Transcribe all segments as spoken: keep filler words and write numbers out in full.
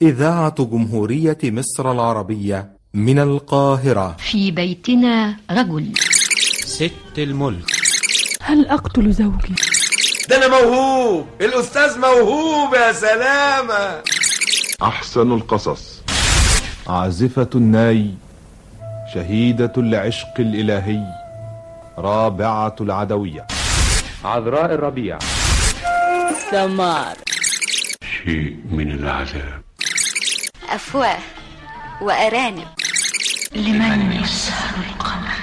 إذاعة جمهورية مصر العربية من القاهرة. في بيتنا رجل. ست الملك. هل أقتل زوجي؟ ده أنا موهوب، الأستاذ موهوب يا سلامة. أحسن القصص. عازفة الناي، شهيدة العشق الإلهي، رابعة العدوية، عذراء الربيع، سمار، شيء من العذاب، أفواه وأرانب، لمن يسهر القمر.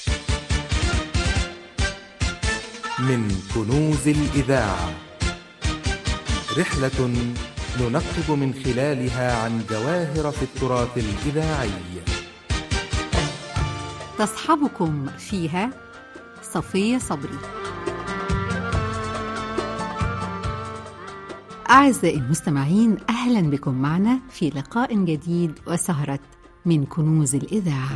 من كنوز الإذاعة، رحلة ننقب من خلالها عن جواهر في التراث الإذاعي. تصحبكم فيها صفية صبري. أعزائي المستمعين، أهلا بكم معنا في لقاء جديد وسهرة من كنوز الإذاعة.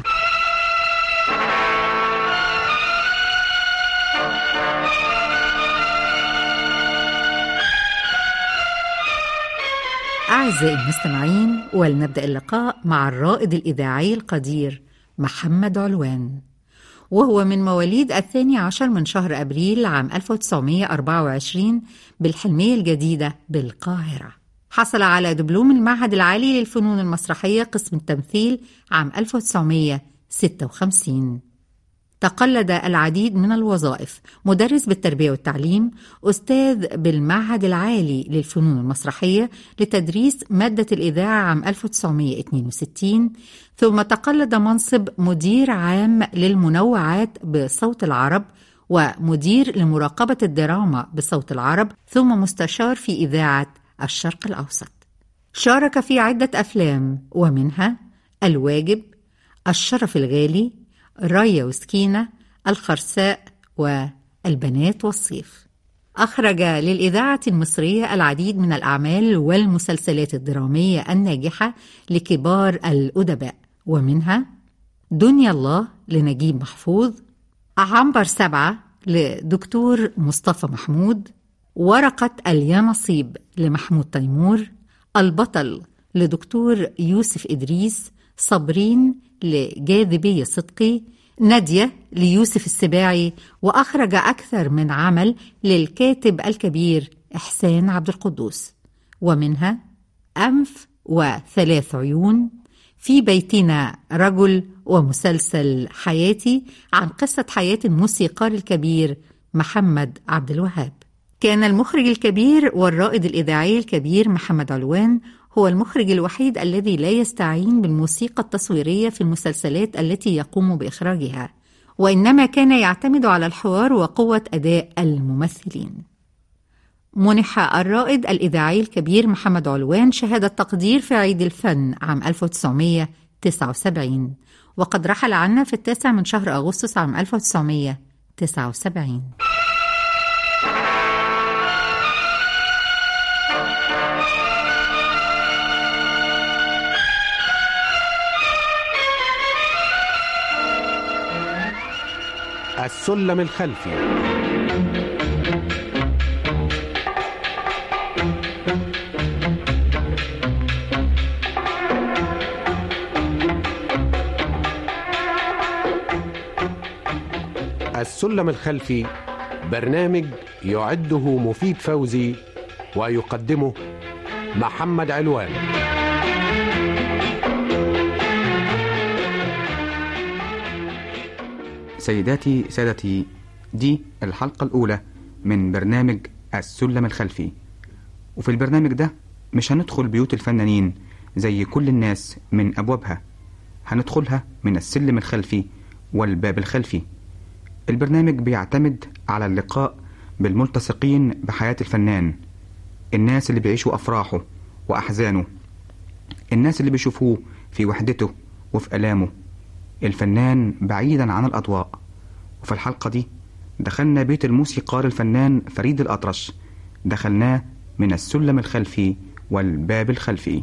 أعزائي المستمعين، ولنبدأ اللقاء مع الرائد الإذاعي القدير محمد علوان، وهو من مواليد الثاني عشر من شهر أبريل عام ألف وتسعمائة وأربعة وعشرين بالحلمية الجديدة بالقاهرة. حصل على دبلوم المعهد العالي للفنون المسرحية قسم التمثيل عام ألف وتسعمائة وستة وخمسين. تقلد العديد من الوظائف: مدرس بالتربية والتعليم، أستاذ بالمعهد العالي للفنون المسرحية لتدريس مادة الإذاعة عام ألف وتسعمائة واثنين وستين، ثم تقلد منصب مدير عام للمنوعات بصوت العرب، ومدير لمراقبة الدراما بصوت العرب، ثم مستشار في إذاعة الشرق الأوسط. شارك في عدة أفلام، ومنها الواجب، الشرف الغالي، راية وسكينة، الخرساء، والبنات والصيف. أخرج للإذاعة المصرية العديد من الأعمال والمسلسلات الدرامية الناجحة لكبار الأدباء، ومنها دنيا الله لنجيب محفوظ، عنبر سبعة لدكتور مصطفى محمود، ورقة اليانصيب لمحمود تيمور، البطل لدكتور يوسف إدريس، صابرين لجاذبية صدقي، نادية ليوسف السباعي. وأخرج أكثر من عمل للكاتب الكبير إحسان عبد القدوس، ومنها أنف وثلاث عيون، في بيتنا رجل، ومسلسل حياتي عن قصة حياة الموسيقار الكبير محمد عبد الوهاب. كان المخرج الكبير والرائد الإذاعي الكبير محمد علوان هو المخرج الوحيد الذي لا يستعين بالموسيقى التصويرية في المسلسلات التي يقوم بإخراجها، وإنما كان يعتمد على الحوار وقوة أداء الممثلين. منح الرائد الإذاعي الكبير محمد علوان شهادة تقدير في عيد الفن عام ألف وتسعمائة وتسعة وسبعين، وقد رحل عنا في التاسع من شهر أغسطس عام ألف وتسعمائة وتسعة وسبعين. السلم الخلفي. السلم الخلفي برنامج يعده مفيد فوزي ويقدمه محمد علوان. سيداتي سادتي، دي الحلقة الأولى من برنامج السلم الخلفي، وفي البرنامج ده مش هندخل بيوت الفنانين زي كل الناس من أبوابها، هندخلها من السلم الخلفي والباب الخلفي. البرنامج بيعتمد على اللقاء بالملتصقين بحياة الفنان، الناس اللي بيعيشوا أفراحه وأحزانه، الناس اللي بيشوفوه في وحدته وفي ألامه، الفنان بعيدا عن الأضواء. وفي الحلقة دي دخلنا بيت الموسيقار الفنان فريد الأطرش، دخلناه من السلم الخلفي والباب الخلفي.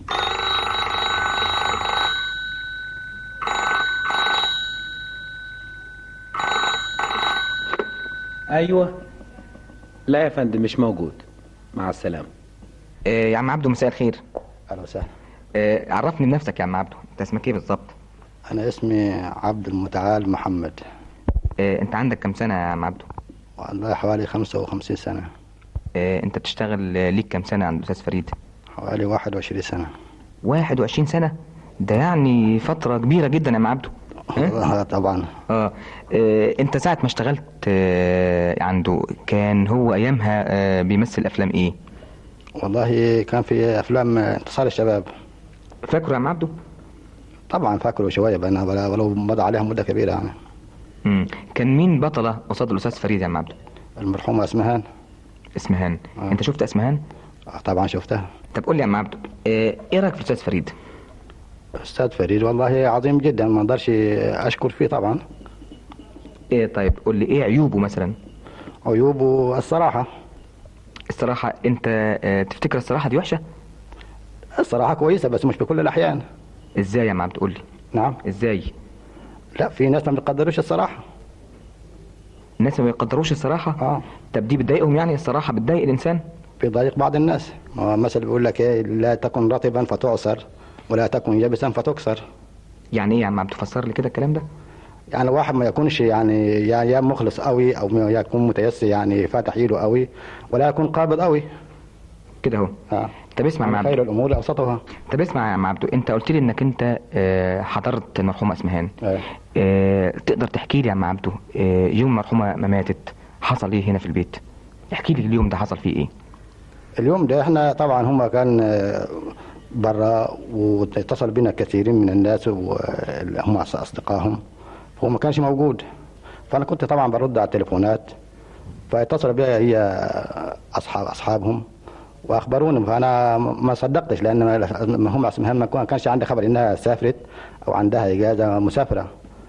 أيوة. لا يا فندم، مش موجود. مع السلامة. إيه يا عم عبده، مساء الخير. أهلا وسهلا. آه عرفني بنفسك يا عم عبده، انت اسمك ايه بالظبط؟ انا اسمي عبد المتعال محمد. آه انت عندك كم سنه يا عم عبده؟ والله حوالي خمسة وخمسين سنه. آه انت بتشتغل آه ليك كم سنه عند الاستاذ فريد؟ حوالي واحد وعشرين سنه. واحد وعشرين سنه؟ ده يعني فتره كبيره جدا يا عم عبده. اه طبعا. آه. اه انت ساعه ما اشتغلت آه عنده كان هو ايامها آه بيمثل افلام ايه؟ والله كان في افلام انتصار الشباب. فاكره يا عم عبده؟ طبعا فاكره شويه بقى ولو مضى عليها مده كبيره يعني. امم كان مين بطله قصاد الاستاذ فريد يا عم عبده؟ المرحومه اسمهان. اسمهان. آه. انت شفت اسمهان؟ آه طبعا شفتها. طب قول لي يا عم عبده، اه ايه رايك في الاستاذ فريد؟ استاذ فريد والله عظيم جدا، ما اقدرش اشكر فيه طبعا. ايه طيب قول لي ايه عيوبه مثلا؟ عيوبه الصراحه. الصراحه انت اه تفتكر الصراحه دي وحشه؟ الصراحه كويسه بس مش بكل الاحيان. ازاي يا عم عبد؟ قول لي. نعم. ازاي؟ لا في ناس ما بيقدروش الصراحه. الناس ما بيقدروش الصراحه؟ اه. طب دي بتضايقهم يعني؟ الصراحه بتضايق الانسان؟ بيضايق بعض الناس. مثل بيقول لك ايه، لا تكن رطبا فتعصر ولا تكن يابسا فتكسر. يعني ايه يا عم عم تفسر لي كده الكلام ده؟ يعني واحد ما يكونش يعني يا مخلص قوي او يكون متيسر يعني فاتح ايده قوي ولا يكون قابض قوي كده اهو. اه. طب اسمع يا عم خير الامور اوسطها. طب اسمع يا عم عبده، انت قلت لي انك انت اه حضرت المرحومه اسمهان. اه. اه تقدر تحكي لي يا عم عبده اه يوم المرحومه ما ماتت حصل ايه هنا في البيت؟ احكي لي اليوم ده حصل فيه ايه؟ اليوم ده احنا طبعا هم كان برا واتصل بنا كثيرين من الناس وهم اصدقائهم، هو ما كانش موجود، فانا كنت طبعا برد على التليفونات، فاتصل بي هي اصحاب اصحابهم واخبروني، فانا ما صدقتش لان هم اسمها ما كانش عندي خبر انها سافرت او عندها اجازه مسافره.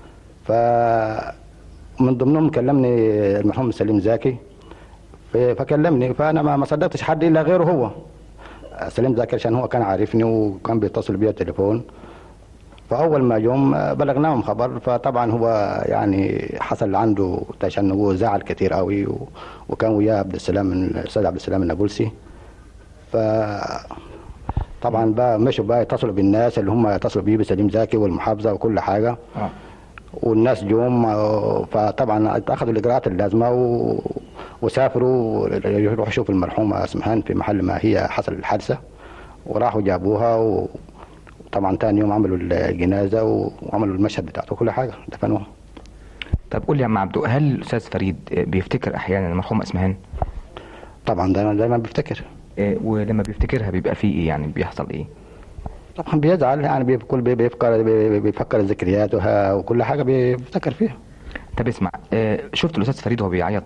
فمن ضمنهم كلمني المرحوم سليم زكي فكلمني، فانا ما صدقتش حد الا غيره هو سليم زكي عشان هو كان عارفني وكان بيتصل بيا التليفون. فاول ما يوم بلغناهم خبر، فطبعا هو يعني حصل عنده تشنج وزعل كتير قوي، وكان وياه عبد السلام الاستاذ عبد السلام النابلسي. ف طبعا بقى مشوا بقى يتصلوا بالناس اللي هم يتصلوا بيه بسليم زكي والمحافظه وكل حاجه. آه. والناس جم، فطبعا اخذوا الاجراءات اللازمه و... وسافروا يروحوا يشوفوا المرحومه اسمهان في محل ما هي حصل الحادثه، وراحوا جابوها، وطبعا ثاني يوم عملوا الجنازه وعملوا المشهد بتاعته كل حاجه دفنوها. طب قول لي يا عم عبدو، هل الاستاذ فريد بيفتكر احيانا المرحومه اسمهان؟ طبعا دايما دايما بيفتكر. إيه ولما بيفتكرها بيبقى فيه ايه يعني؟ بيحصل ايه؟ طبعا بيزعل يعني، بيفكر بيفكر بيفكر الذكريات وكل حاجه بيفتكر فيها. طب اسمع، شفت الاستاذ فريد وهو بيعيط؟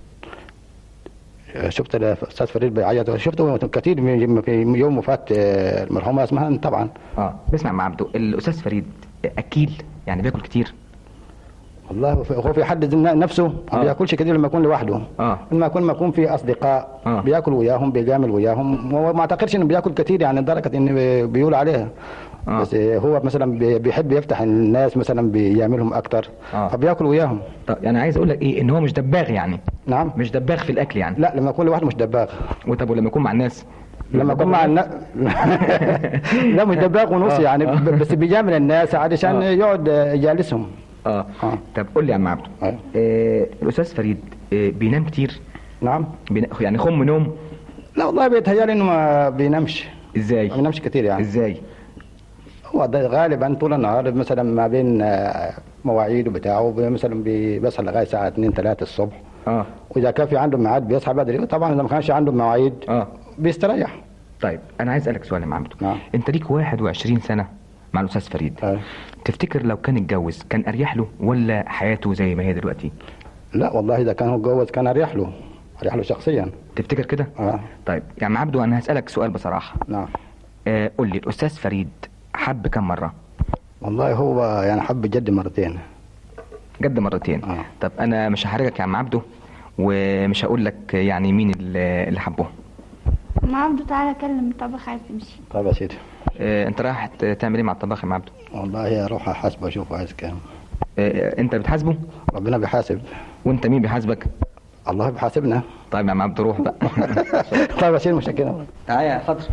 شفت الاستاذ فريد بيعيط، شفته كتير في يوم وفاه المرحومه اسمهان طبعا. اه بسمع مع عبدو، الاستاذ فريد اكيل يعني بياكل كتير؟ والله هو في حد نفسه ما آه. بياكلش كتير لما يكون لوحده. اه لما يكون ما يكون في اصدقاء آه. بياكل وياهم، بيجامل وياهم، وما اعتقدش انه بياكل كتير يعني لدرجه ان بيقول عليها. آه. بس هو مثلا بيحب يفتح الناس مثلا بيعملهم اكتر. آه. فبياكل وياهم. طب يعني عايز اقول لك ايه، ان هو مش دباغ يعني؟ نعم مش دباغ في الاكل يعني؟ لا لما يكون لوحده مش دباغ. وطب ولما يكون مع الناس؟ لما يكون مع الناس لا مش دباغ ونص آه. يعني آه. بس بيجامل الناس عشان آه. يقعد يجالسهم. آه. اه طب قول لي يا عم عبدو، آه. آه الاستاذ فريد آه بينام كتير؟ نعم. بينا... يعني خم نوم؟ لا والله بيتهيألي انه ما بينامش. ازاي؟ ما بينامش كتير يعني. ازاي؟ هو غالبا طول النهار مثلا ما بين مواعيده بتاعه مثلا بيصحى لغايه الساعه اتنين تلاتة الصبح. اه واذا كان في عنده ميعاد بيصحى بدري، طبعا اذا ما كانش عنده مواعيد اه بيستريح. طيب انا عايز اسالك سؤال يا عبدو. نعم. انت ليك واحد وعشرين سنه مع الاستاذ فريد. آه. تفتكر لو كان اتجوز كان اريح له ولا حياته زي ما هي دلوقتي؟ لا والله اذا كان هو اتجوز كان اريح له، اريح له شخصيا. تفتكر كده؟ اه طيب يا عم عبدو انا هسالك سؤال بصراحه. نعم. آه قول لي الاستاذ فريد حب كم مره؟ والله هو يعني حب جد مرتين. جد مرتين؟ آه. طب انا مش هحرجك يا عم عبدو ومش هقول لك يعني مين اللي حبه. عم عبدو تعالى كلم الطباخ عايز تمشي. طيب يا سيدي. آه انت رايح تعمل ايه مع الطباخ يا عم عبدو؟ والله اروح احاسبه اشوف عايز كام. آه انت بتحاسبه؟ ربنا بيحاسب. وانت مين بيحاسبك؟ الله بيحاسبنا. طيب يا عم عبدو روح بقى. طيب يا سيدي مش كده. تعالى يا خضر.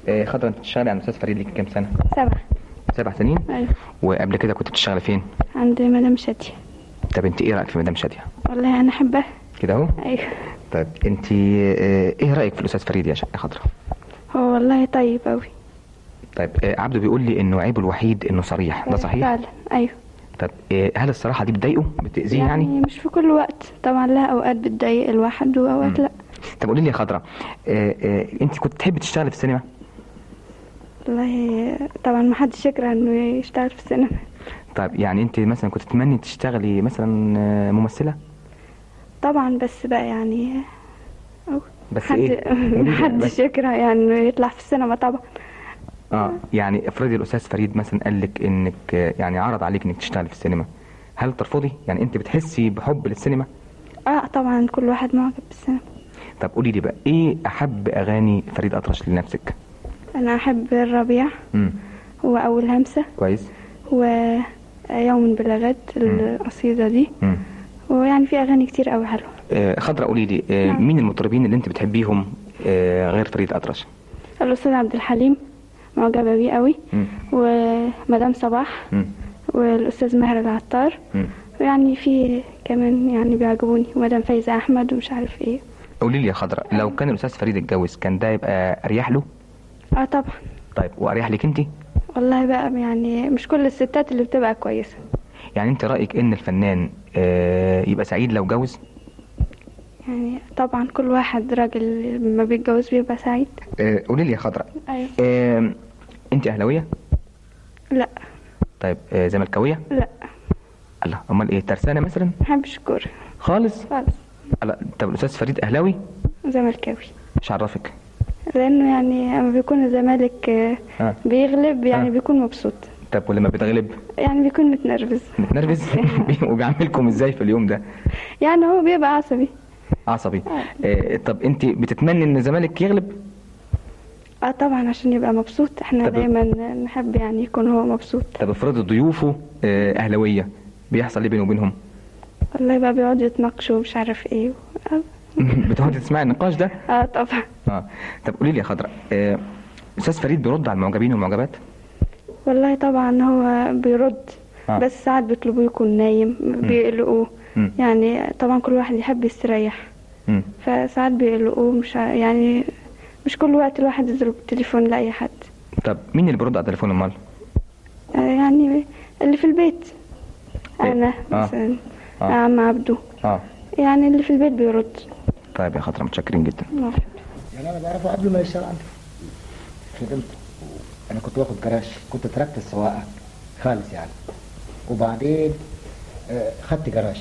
آه خضرة، انت بتشتغلي عند الاستاذ فريد ليك كام سنه؟ سبعة. سبع سنين؟ ايوه. وقبل كده كنت بتشتغلي فين؟ عند مدام شادية. طب انت ايه رايك في مدام شادية؟ والله انا احبها كده اهو. ايوه. طيب انت آه ايه رايك في الاستاذ فريد يا يا خضرة؟ هو والله طيب قوي. طيب آه عبده بيقول لي انه عيبه الوحيد انه صريح، ده صحيح؟ فعلا ايوه. طب آه هل الصراحه دي بتضايقه؟ بتاذيه يعني؟ يعني مش في كل وقت طبعا، لها اوقات بتضايق الواحد واوقات لا. طب قولي لي يا خضرة، آه آه انت كنت تحبي تشتغلي في السينما؟ والله طبعا ما حدش يكره انه يشتغل في السينما. طيب يعني انت مثلا كنت تتمني تشتغلي مثلا ممثله؟ طبعا بس بقى يعني أو بس حد ايه؟ ما حدش يكره يعني انه يطلع في السينما طبعا. اه يعني افرضي الاستاذ فريد مثلا قال لك انك يعني عرض عليك انك تشتغلي في السينما، هل ترفضي؟ يعني انت بتحسي بحب للسينما؟ اه طبعا كل واحد معجب بالسينما. طب قولي لي بقى ايه احب اغاني فريد اطرش لنفسك؟ انا احب الربيع امم واول همسه كويس، ويوم بلا غد القصيده دي. امم ويعني في اغاني كتير قوي حلوه. آه خضرة قولي لي آه نعم. مين المطربين اللي انت بتحبيهم آه غير فريد اطرش؟ الاستاذ عبد الحليم معجبه بيه قوي، مم. ومدام صباح، مم. والاستاذ ماهر العطار، مم. ويعني في كمان يعني بيعجبوني، ومدام فايزه احمد ومش عارف ايه. قولي لي يا خضرة، لو كان الاستاذ فريد اتجوز كان ده يبقى اريح له؟ اه طبعا. طيب واريح لك انت؟ والله بقى يعني مش كل الستات اللي بتبقى كويسه. يعني انت رايك ان الفنان آه يبقى سعيد لو جوز؟ يعني طبعا كل واحد راجل لما بيتجوز بيبقى سعيد. آه قولي لي يا خضرة. ايوه. آه انت اهلاويه؟ لا. طيب آه زملكاويه؟ لا. الله، امال ايه، ترسانه مثلا؟ ما بحبش الكوره خالص خالص. الله. طب الاستاذ فريد اهلاوي؟ زملكاوي. مش عرفك؟ لانه يعني اما بيكون الزمالك آه. بيغلب يعني آه. بيكون مبسوط. طب ولما بيتغلب؟ يعني بيكون متنرفز. متنرفز؟ وبيعملكم ازاي في اليوم ده؟ يعني هو بيبقى عصبي. عصبي. آه. آه طب انت بتتمني ان الزمالك يغلب؟ اه طبعا عشان يبقى مبسوط، احنا دايما نحب يعني يكون هو مبسوط. طب افرض ضيوفه آه اهلاويه، بيحصل ايه بينه وبينهم؟ والله بقى بيقعدوا يتناقشوا ومش عارف ايه. بتقعدي تسمعي النقاش ده؟ اه طبعا. اه طب قولي لي يا خضرة، آه استاذ فريد بيرد على المعجبين والمعجبات؟ والله طبعا هو بيرد. آه. بس ساعات بيطلبوه يكون نايم، بيقلقوه. يعني طبعا كل واحد يحب يستريح. م. فساعات بيقلقوه، مش يعني مش كل وقت الواحد يضرب التليفون لاي حد. طب مين اللي بيرد على التليفون امال؟ آه يعني اللي في البيت. إيه؟ انا آه. مثلا آه. عم عبده. اه يعني اللي في البيت بيرد. طيب يا خضرة متشكرين جدا. مرحبا. يعني انا بعرفه قبل ما يشتغل عندي. خدمت، انا كنت واخد جراج، كنت تركت السواقه خالص يعني، وبعدين خدت جراج،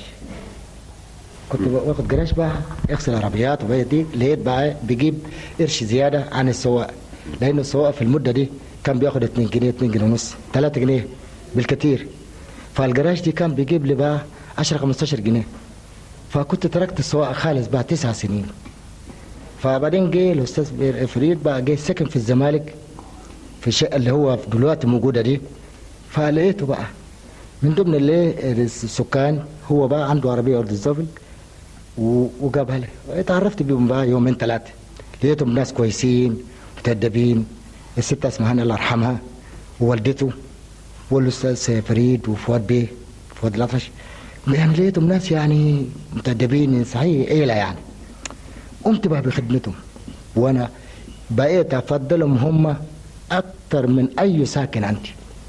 كنت واخد جراج بقى اغسل عربيات وبقى دي، لقيت بقى بيجيب قرش زياده عن السواقه، لان السواقه في المده دي كان بياخد اتنين جنيه اتنين جنيه ونص تلاتة جنيه بالكتير، فالجراج دي كان بيجيب لي بقى عشرة خمستاشر جنيه، فكنت تركت السواقه خالص بقى تسع سنين. فبعدين جه الاستاذ فريد بقى جه سكن في الزمالك في الشقه اللي هو دلوقتي موجوده دي، فلقيته بقى من ضمن اللي السكان هو بقى عنده عربيه ارض الزفل وجابها لي، اتعرفت بيهم بقى يومين ثلاثه، لقيتهم ناس كويسين متأدبين، الست اسمها الله يرحمها ووالدته والاستاذ فريد وفؤاد بيه فؤاد الأطرش، يعني لقيتهم ناس يعني متأدبين صحيح عيله يعني. قمت بقى بخدمتهم وانا بقيت افضلهم هم اكتر من اي ساكن عندي.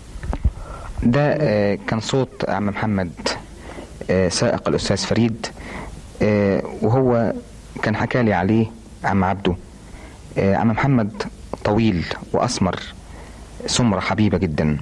ده آه كان صوت عم محمد آه سائق الاستاذ فريد، آه وهو كان حكى لي عليه عم عبده. آه عم محمد طويل واسمر، سمرة حبيبة جدا،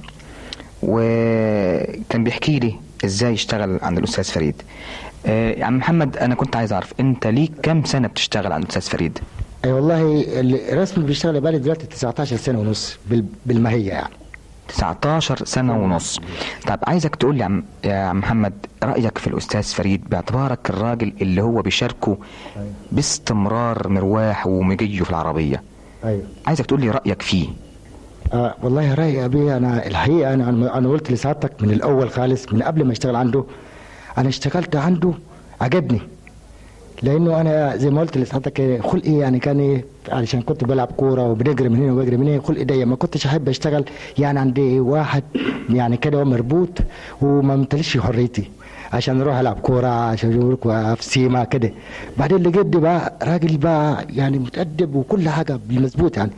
وكان بيحكي لي ازاي يشتغل عند الاستاذ فريد. آه عم محمد انا كنت عايز اعرف انت ليك كم سنه بتشتغل عند الاستاذ فريد؟ اي والله الرسمي بيشتغل بقالي دلوقتي تسعتاشر سنه ونص بالماهيه يعني. تسعتاشر سنه ونص. طب عايزك تقول لي عم يا عم محمد رايك في الاستاذ فريد باعتبارك الراجل اللي هو بيشاركه أيوة. باستمرار مرواح ومجيه في العربيه. ايوه عايزك تقول لي رايك فيه. آه والله رايي يا ابي انا الحقيقه انا انا قلت لسعادتك من الاول خالص من قبل ما اشتغل عنده، انا اشتغلت عنده عجبني، لانه انا زي ما قلت لسعادتك خلقي يعني كان ايه، علشان كنت بلعب كوره وبنجري من هنا وبجري من هنا، خلقي ضيق، ما كنتش احب اشتغل يعني عندي واحد يعني كده مربوط وما ممتلكش حريتي عشان اروح العب كوره عشان اروح في سيما كده. بعدين لقيت بقى راجل بقى يعني متأدب وكل حاجه بالمظبوط يعني،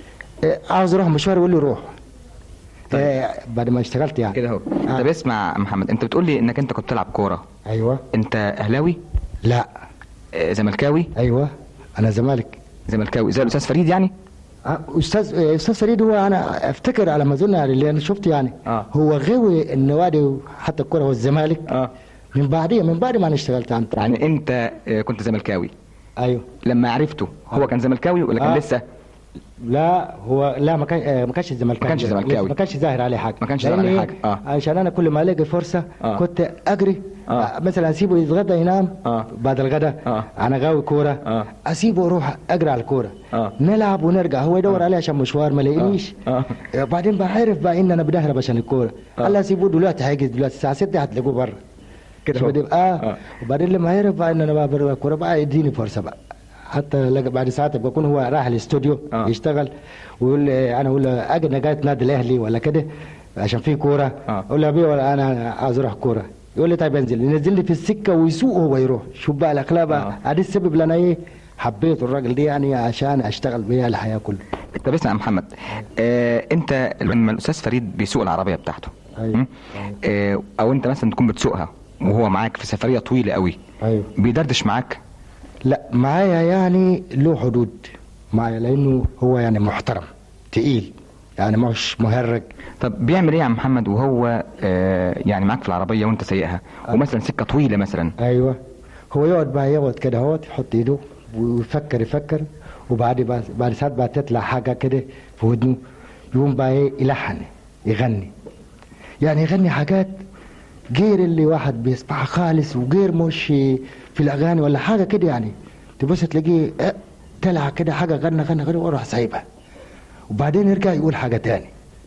عاوز اروح مشوار يقول لي روح. طيب. آه بعد ما اشتغلت يعني كده اهو. آه. طب اسمع محمد، انت بتقول لي انك انت كنت بتلعب كوره. ايوه. انت اهلاوي؟ لا. آه زملكاوي؟ ايوه انا زمالك. زملكاوي زي الاستاذ فريد يعني؟ آه استاذ استاذ فريد هو انا افتكر على ما اظن اللي انا شفته يعني آه. هو غاوي النوادي حتى الكوره والزمالك اه من بعديه من بعد ما انا اشتغلت عنده. يعني انت كنت زملكاوي؟ ايوه. لما عرفته هو كان زملكاوي ولا كان آه. لسه؟ لا هو لا ما كان ما كانش زملكاوي. ما كانش زملكاوي. ما كانش ظاهر عليه حاجه. ما كانش ظاهر عليه حاجه. اه عشان انا كل ما الاقي فرصه آه. كنت اجري آه. مثلا اسيبه يتغدى ينام آه. بعد الغداء آه. انا غاوي كوره آه. اسيبه اروح اجري على الكوره آه. نلعب ونرجع، هو يدور آه. عليه عشان مشوار ما لاقينيش آه. آه. بعدين بعرف بقى ان انا بنهرب عشان الكوره آه. الله اسيبه دلوقتي هيجي دلوقتي الساعه ستة هتلاقوه بره كده اه, آه. وبعدين لما يعرف بقى ان انا بقى بره الكوره بقى يديني فرصه بقى، حتى بعد ساعات بكون هو راح الاستوديو آه. يشتغل ويقول انا اقول له اجي نجاة نادي الاهلي ولا كده عشان في كوره آه. اقول له يا بيه ولا انا عاوز اروح كوره، يقول لي طيب انزل، ينزل لي في السكه ويسوق هو يروح. شوف بقى الاخلاق بقى ادي آه. السبب اللي انا ايه حبيته الراجل دي يعني عشان اشتغل بيها الحياه كلها. طب اسمع يا محمد، آه انت لما الاستاذ فريد بيسوق العربيه بتاعته أيوة. آه او انت مثلا تكون بتسوقها وهو معاك في سفريه طويله قوي ايوه بيدردش معاك؟ لا معايا يعني له حدود معايا لانه هو يعني محترم تقيل يعني مش مهرج. طب بيعمل ايه يا محمد وهو آه يعني معاك في العربيه وانت سايقها ومثلا سكه طويله مثلا؟ ايوه هو يقعد بقى يقعد كده اهوت يحط ايده ويفكر يفكر وبعد بقى بعد ساعات بقى تطلع حاجه كده في ودنه يقوم بقى ايه يلحن يغني، يعني يغني حاجات غير اللي واحد بيسمعها خالص وغير مش في الاغاني ولا حاجه كده، يعني تبص تلاقيه اه طلع كده حاجه غنى غنى غنى وراح سايبها وبعدين يرجع يقول حاجه تاني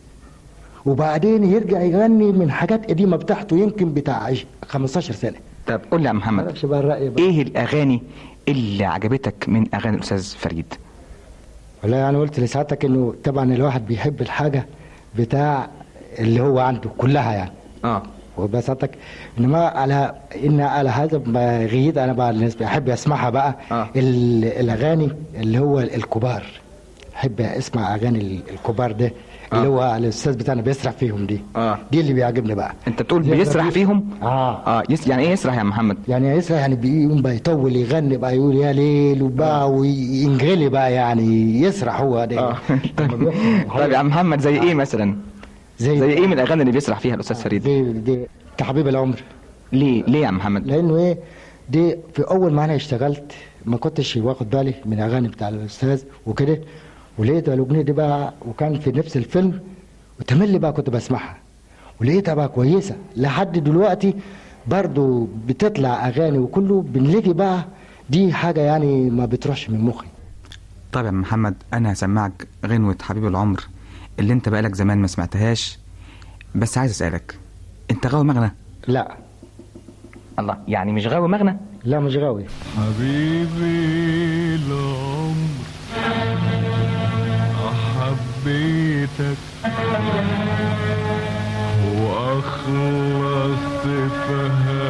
وبعدين يرجع يغني من حاجات قديمه بتاعته يمكن بتاع خمستاشر سنه. طب قول لي يا محمد بقى ايه الاغاني اللي عجبتك من اغاني الاستاذ فريد؟ والله انا يعني قلت لساعتك انه طبعا الواحد بيحب الحاجه بتاع اللي هو عنده كلها يعني اه وبساطك انما على ان على هذا غيد انا بقى بالنسبه احب اسمعها بقى آه. الاغاني اللي هو الكبار، احب اسمع اغاني الكبار ده آه. اللي هو الاستاذ بتاعنا بيسرح فيهم دي آه. دي اللي بيعجبني بقى. انت بتقول بيسرح فيهم؟ اه اه يس يعني ايه يسرح يا محمد؟ يعني يسرح يعني بيقوم بقى يطول يغني بقى يقول يا ليل وبقى آه. وينغلي بقى يعني يسرح هو ده آه. طيب يا محمد زي ايه مثلا؟ زي, زي ايه من الاغاني اللي بيسرح فيها الاستاذ فريد؟ دي دي كحبيب العمر. ليه ليه يا محمد؟ لانه ايه دي في اول ما انا اشتغلت ما كنتش واخد بالي من الاغاني بتاع الاستاذ وكده، ولقيت الاغنيه دي بقى وكان في نفس الفيلم وتملي بقى كنت بسمعها ولقيتها بقى كويسه لحد دلوقتي برضو بتطلع اغاني وكله بنلاقي بقى دي حاجه يعني ما بتروحش من مخي. طيب يا محمد انا هسمعك غنوه حبيب العمر اللي انت بقالك زمان ما سمعتهاش، بس عايز اسالك انت غاوي مغنى؟ لا. الله، يعني مش غاوي مغنى؟ لا مش غاوي. حبيبي العمر حبيتك واخلصت في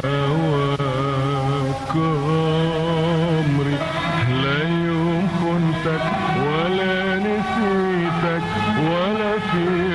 هواك عمري، لا يوم خنتك ولا نسيتك ولا في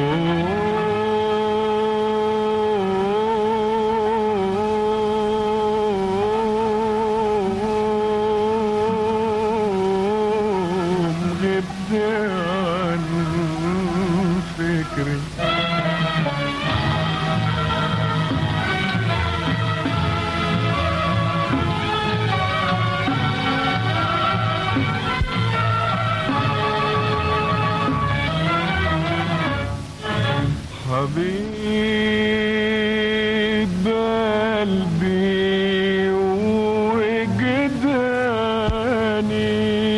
حبيب قلبي وجداني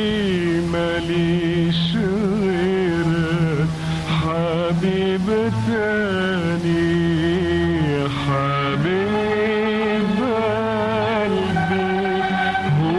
ماليش غيرك حبيب تاني، حبيب قلبي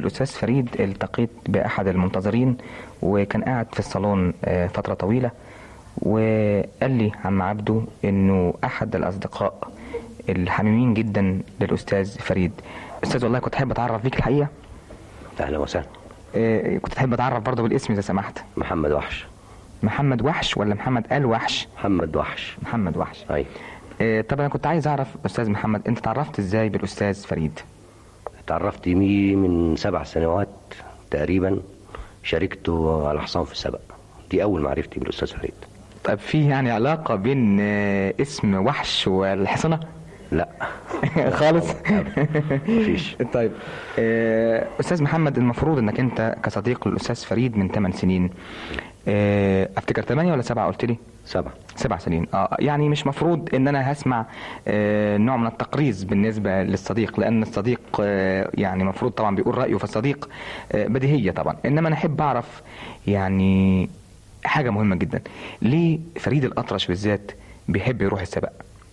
الأستاذ فريد التقيت بأحد المنتظرين وكان قاعد في الصالون فترة طويلة، وقال لي عم عبده إنه أحد الأصدقاء الحميمين جدا للأستاذ فريد. أستاذ والله كنت أحب أتعرف بيك الحقيقة. أهلا وسهلا. كنت أحب أتعرف برضه بالاسم إذا سمحت. محمد وحش. محمد وحش ولا محمد آل وحش؟ محمد وحش. محمد وحش. أي. طب أنا كنت عايز أعرف أستاذ محمد، أنت تعرفت إزاي بالأستاذ فريد؟ تعرفت بيه من سبع سنوات تقريبا، شاركته على حصان في السبق، دي أول معرفتي بالأستاذ فريد. طب في يعني علاقة بين اسم وحش والحصنة؟ لا خالص. مفيش. طيب أستاذ محمد، المفروض أنك أنت كصديق للأستاذ فريد من ثمان سنين، أفتكر ثمانية ولا سبعة قلت لي؟ سبعة. سبع سنين. اه يعني مش مفروض ان انا هسمع آه نوع من التقريص بالنسبة للصديق، لان الصديق آه يعني مفروض طبعا بيقول رأيه في الصديق آه بديهية طبعا، انما انا احب اعرف يعني حاجة مهمة جدا، ليه فريد الأطرش بالذات بيحب يروح السبق؟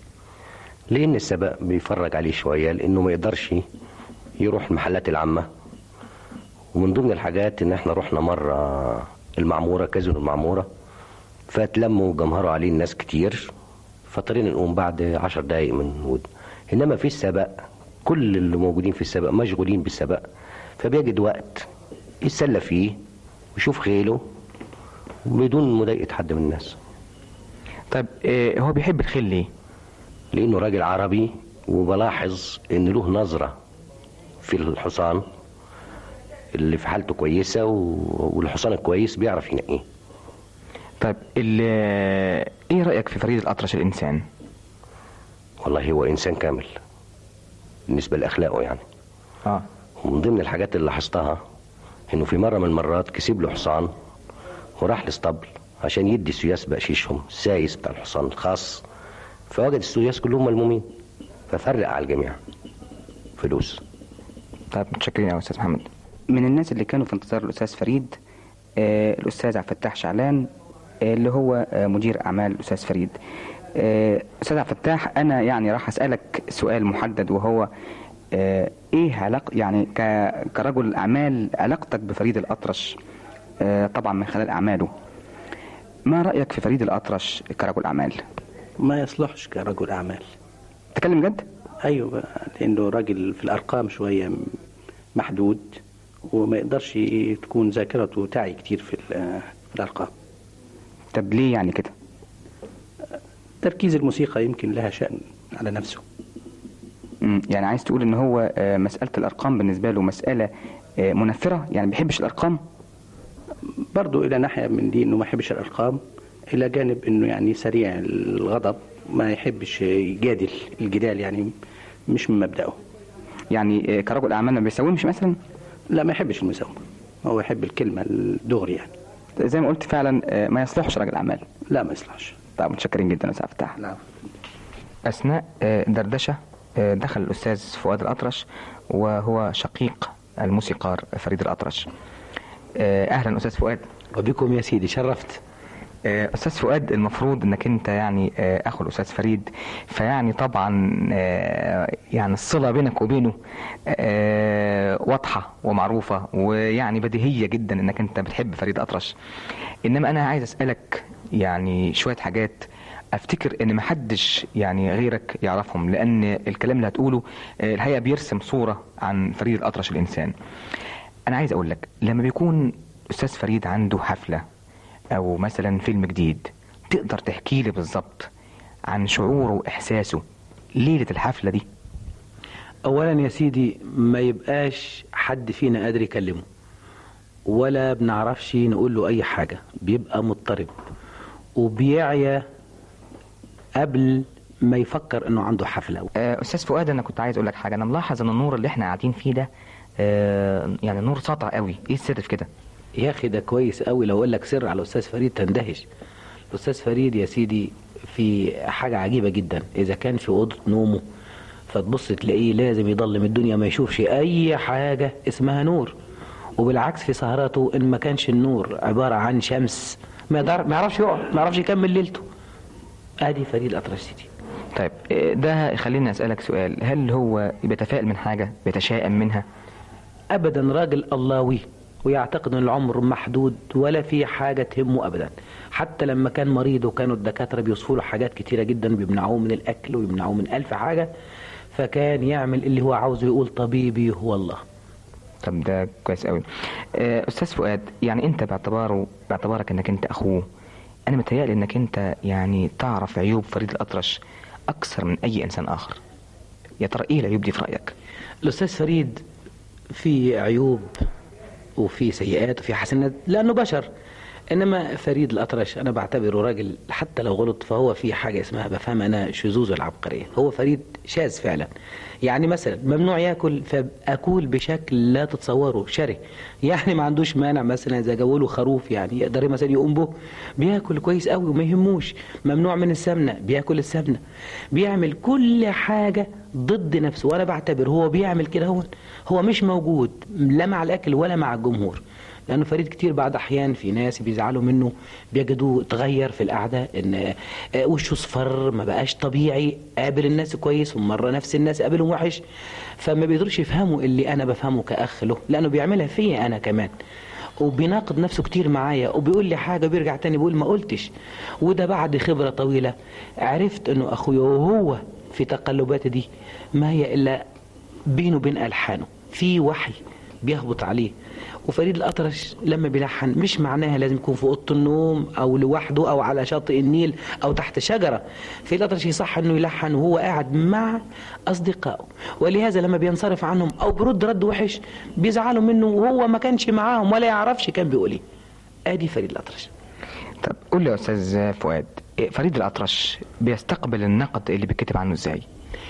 لان السبق بيفرج عليه شوية، لانه ما يقدرش يروح المحلات العامة. ومن ضمن الحاجات ان احنا رحنا مرة المعمورة، كازينو المعمورة، فاتلموا وجمهروا عليه الناس كتير، فاضطرينا نقوم بعد عشر دقايق من ود. انما في السبق كل اللي موجودين في السبق مشغولين بالسبق، فبيجد وقت يتسلى فيه ويشوف خيله بدون مضايقة حد من الناس. طيب إيه هو بيحب الخيل ليه؟ لانه راجل عربي، وبلاحظ ان له نظرة في الحصان اللي في حالته كويسة، والحصان الكويس بيعرف ينقيه. طيب ايه رأيك في فريد الأطرش الإنسان؟ والله هو إنسان كامل بالنسبة لأخلاقه يعني. اه ومن ضمن الحاجات اللي لاحظتها إنه في مرة من المرات كسب له حصان وراح الاسطبل عشان يدي السياس بقشيشهم، السايس بتاع الحصان الخاص، فوجد السياس كلهم ملمومين، ففرق على الجميع فلوس. طيب متشكرين يا أستاذ محمد. من الناس اللي كانوا في انتظار الأستاذ فريد آه الأستاذ عبد الفتاح شعلان آه اللي هو آه مدير أعمال الأستاذ فريد. آه أستاذ عبد الفتاح، أنا يعني راح أسألك سؤال محدد، وهو آه إيه علاقة يعني كرجل أعمال علاقتك بفريد الأطرش آه طبعا من خلال أعماله. ما رأيك في فريد الأطرش كرجل أعمال؟ ما يصلحش كرجل أعمال. تكلم جد؟ أيوة، لأنه راجل في الأرقام شوية محدود، وما يقدرش تكون ذاكرته تعي كتير في الأرقام. طب ليه يعني كده؟ تركيز الموسيقى يمكن لها شأن على نفسه. امم يعني عايز تقول ان هو مسألة الأرقام بالنسبة له مسألة منفرة، يعني ما بيحبش الأرقام؟ برضو إلى ناحية من دي انه ما يحبش الأرقام، إلى جانب انه يعني سريع الغضب، ما يحبش يجادل، الجدال يعني مش من مبدأه. يعني كرجل أعمال ما بيساومش مثلا؟ لا، ما يحبش المساومة، هو يحب الكلمة الدغري يعني. زي ما قلت فعلا ما يصلحش راجل أعمال. لا ما يصلحش. طيب متشكرين جدا يا أستاذ فتاح. لا. أثناء دردشة دخل الأستاذ فؤاد الأطرش، وهو شقيق الموسيقار فريد الأطرش. أهلا أستاذ فؤاد. وبكم يا سيدي، شرفت. أستاذ فؤاد، المفروض أنك أنت يعني أخو الأستاذ فريد، فيعني طبعا يعني الصلة بينك وبينه واضحة ومعروفة، ويعني بديهية جدا أنك أنت بتحب فريد الأطرش. إنما أنا عايز أسألك يعني شوية حاجات أفتكر أن محدش يعني غيرك يعرفهم، لأن الكلام اللي هتقوله الحقيقة بيرسم صورة عن فريد الأطرش الإنسان. أنا عايز أقول لك، لما بيكون أستاذ فريد عنده حفلة أو مثلا فيلم جديد، تقدر تحكي لي بالظبط عن شعوره وإحساسه ليلة الحفلة دي؟ أولا يا سيدي، ما يبقاش حد فينا قادر يكلمه، ولا بنعرفش نقول له أي حاجة، بيبقى مضطرب وبيعيا قبل ما يفكر انه عنده حفلة. أستاذ فؤاد، أنا كنت عايز أقول لك حاجة. أنا ملاحظ أن النور اللي احنا قاعدين فيه ده آه يعني نور ساطع قوي، إيه السر في كده؟ يا أخي ده كويس قوي، لو أقول لك سر على الأستاذ فريد تندهش. الأستاذ فريد يا سيدي في حاجة عجيبة جدا، إذا كان في أوضة نومه فتبص تلاقيه لازم يضلم الدنيا، ما يشوفش أي حاجة اسمها نور. وبالعكس في سهراته إن ما كانش النور عبارة عن شمس ما يعرفش يقعد، ما يعرفش يكمل ليلته. ادي فريد الأطرش سيدي. طيب ده خليني اسالك سؤال، هل هو بيتفائل من حاجه، بيتشائم منها؟ ابدا راجل اللهوي ويعتقد ان العمر محدود ولا في حاجه تهمه ابدا. حتى لما كان مريض وكانوا الدكاتره بيوصفوا له حاجات كتيره جدا، بيمنعوه من الاكل ويمنعوه من الف حاجه، فكان يعمل اللي هو عاوزه، يقول طبيبي هو الله. طب ده كويس قوي. استاذ فؤاد، يعني انت باعتباره باعتبارك انك انت اخوه، انا متهيألي انك انت يعني تعرف عيوب فريد الأطرش اكثر من اي انسان اخر. يا ترى ايه العيوب دي في رايك؟ الاستاذ فريد في عيوب وفي سيئات وفي حسنات لانه بشر، انما فريد الأطرش انا بعتبره راجل حتى لو غلط فهو في حاجه اسمها بفهم انا شذوذ العبقريه. هو فريد شاذ فعلا. يعني مثلا ممنوع ياكل فاكل بشكل لا تتصوره، شره. يعني ما عندوش مانع مثلا اذا جابوا له خروف يعني يقدر مثلا يقوم به، بياكل كويس قوي وما يهموش. ممنوع من السمنه، بياكل السمنه. بيعمل كل حاجه ضد نفسه، وانا بعتبر هو بيعمل كده هو هو مش موجود لا مع الاكل ولا مع الجمهور. لأنه فريد كتير بعض أحيان في ناس بيزعلوا منه، بيجدوه تغير في القعدة، إن وشه صفر ما بقاش طبيعي، قابل الناس كويس ومرة نفس الناس قابلهم وحش، فما بيقدرش يفهموا اللي أنا بفهمه كأخ له، لأنه بيعملها فيا أنا كمان، وبيناقض نفسه كتير معايا، وبيقول لي حاجة بيرجع تاني بيقول ما قلتش. وده بعد خبرة طويلة عرفت إنه أخويا، وهو في تقلبات دي ما هي إلا بينه وبين ألحانه في وحي بيهبط عليه. وفريد الأطرش لما بيلحن مش معناها لازم يكون في أوضة النوم أو لوحده أو على شاطئ النيل أو تحت شجرة. فريد الأطرش يصح أنه يلحن وهو قاعد مع أصدقائه، ولهذا لما بينصرف عنهم أو برد رد وحش بيزعلوا منه وهو ما كانش معاهم ولا يعرفش كان بيقول ايه. آدي فريد الأطرش. طب قول لي يا أستاذ فؤاد، فريد الأطرش بيستقبل النقد اللي بيكتب عنه إزاي؟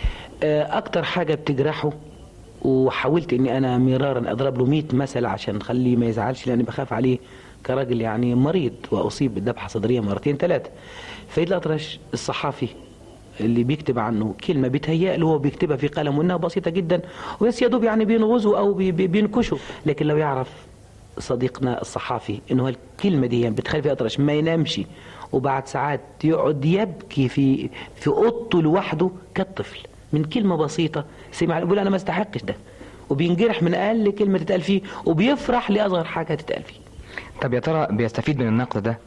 أكتر حاجة بتجرحه، وحاولت اني انا مرارا اضرب له مئة مثل عشان نخليه ما يزعلش، لاني بخاف عليه كراجل يعني مريض واصيب بالذبحه صدريه مرتين ثلاثه. فريد الأطرش الصحافي اللي بيكتب عنه كلمه بيتهيأ له هو بيكتبها في قلم وانها بسيطه جدا وبس يا دوب يعني بينغزه او بي بينكشه، لكن لو يعرف صديقنا الصحافي انه الكلمه دي يعني بتخلي فريد الأطرش ما ينامش، وبعد ساعات يقعد يبكي في في اوضته لوحده كالطفل من كلمة بسيطة سمع يقول أنا ما استحقش ده، وبينجرح من أقل كلمة تتقال فيه، وبيفرح لأصغر حاجة تتقال فيه. طب يا ترى بيستفيد من النقد ده؟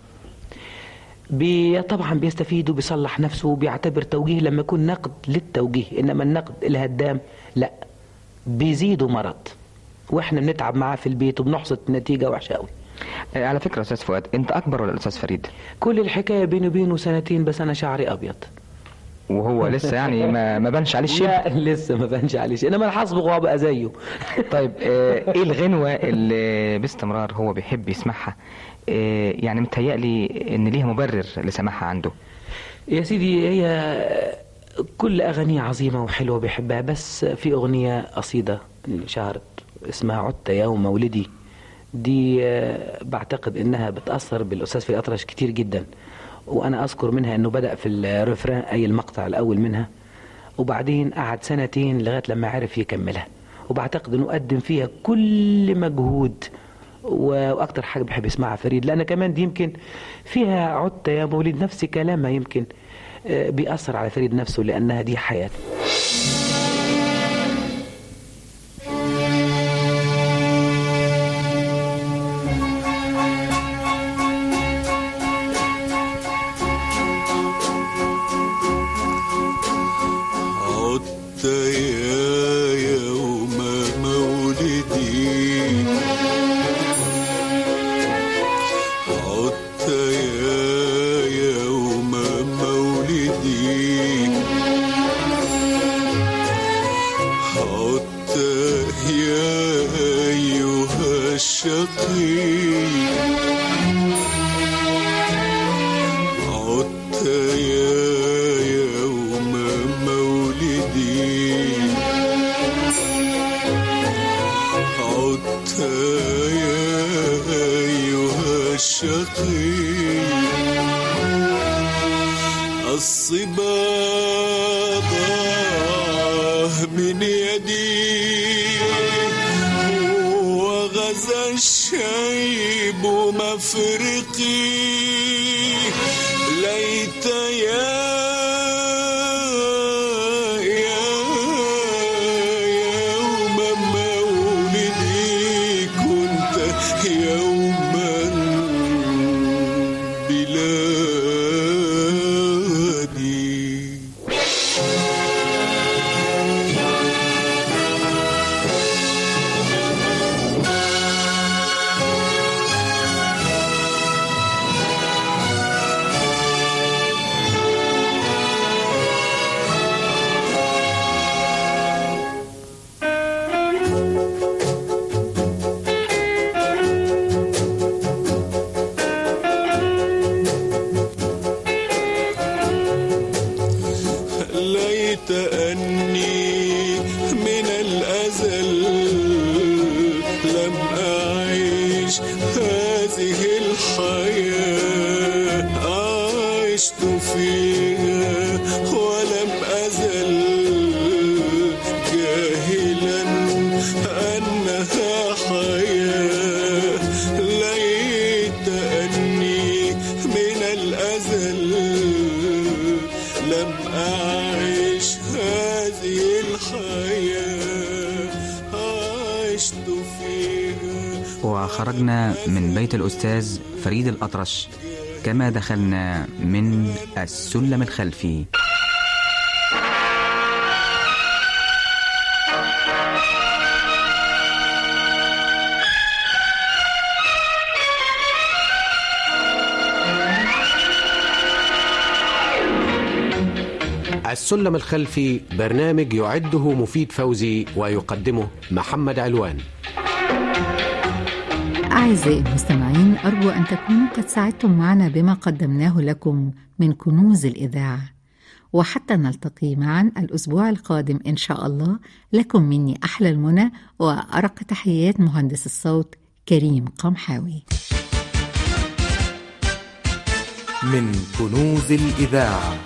بي طبعا بيستفيد وبيصلح نفسه وبيعتبر توجيه لما يكون نقد للتوجيه، إنما النقد الهدام لا، بيزيده مرض، وإحنا بنتعب معاه في البيت وبنحصد نتيجة وحشة قوي. على فكرة أستاذ فؤاد، أنت أكبر ولا الأستاذ فريد؟ كل الحكاية بيني وبينه سنتين، بس أنا شعري أبيض وهو لسه يعني ما ما بانش عليه الشيء. لا لسه ما بانش عليه الشيء، انما انا هصبغ وابقى زيه. طيب آه ايه الغنوه اللي باستمرار هو بيحب يسمعها، آه يعني متهيألي ان ليها مبرر لسماعها عنده؟ يا سيدي هي كل اغانيه عظيمه وحلوه بيحبها، بس في اغنيه قصيده شهرت اسمها عدت يوم مولدي، دي آه بعتقد انها بتاثر بالاستاذ فريد الأطرش كتير جدا، وأنا أذكر منها أنه بدأ في الرفران أي المقطع الأول منها، وبعدين قعد سنتين لغاية لما عرف يكملها، وبعتقد أنه قدم فيها كل مجهود، وأكتر حاجة بحب يسمعها فريد، لأن كمان دي يمكن فيها عدت يا مولد نفس كلامها يمكن بيأثر على فريد نفسه، لأنها دي حياته. يوم مولدي حياة عشت فيها ولم أزل جاهلا أنها حياة ليت أني من الأزل لم أعيش هذه الحياة عشت فيها. وخرجنا من بيت الأستاذ فريد الأطرش كما دخلنا من السلم الخلفي. السلم الخلفي برنامج يعده مفيد فوزي ويقدمه محمد علوان. أعزائي المستمعين، أرجو أن تكونوا قد ساعدتم معنا بما قدمناه لكم من كنوز الإذاعة، وحتى نلتقي معا الأسبوع القادم إن شاء الله، لكم مني أحلى المنى وأرق تحيات مهندس الصوت كريم قمحاوي. من كنوز الإذاعة،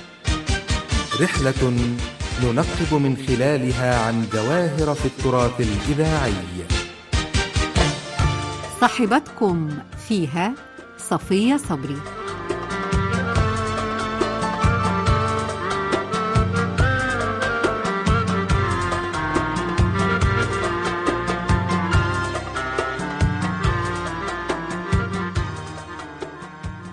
رحلة ننقب من خلالها عن جواهر في التراث الإذاعي. صاحبتكم فيها صفية صبري.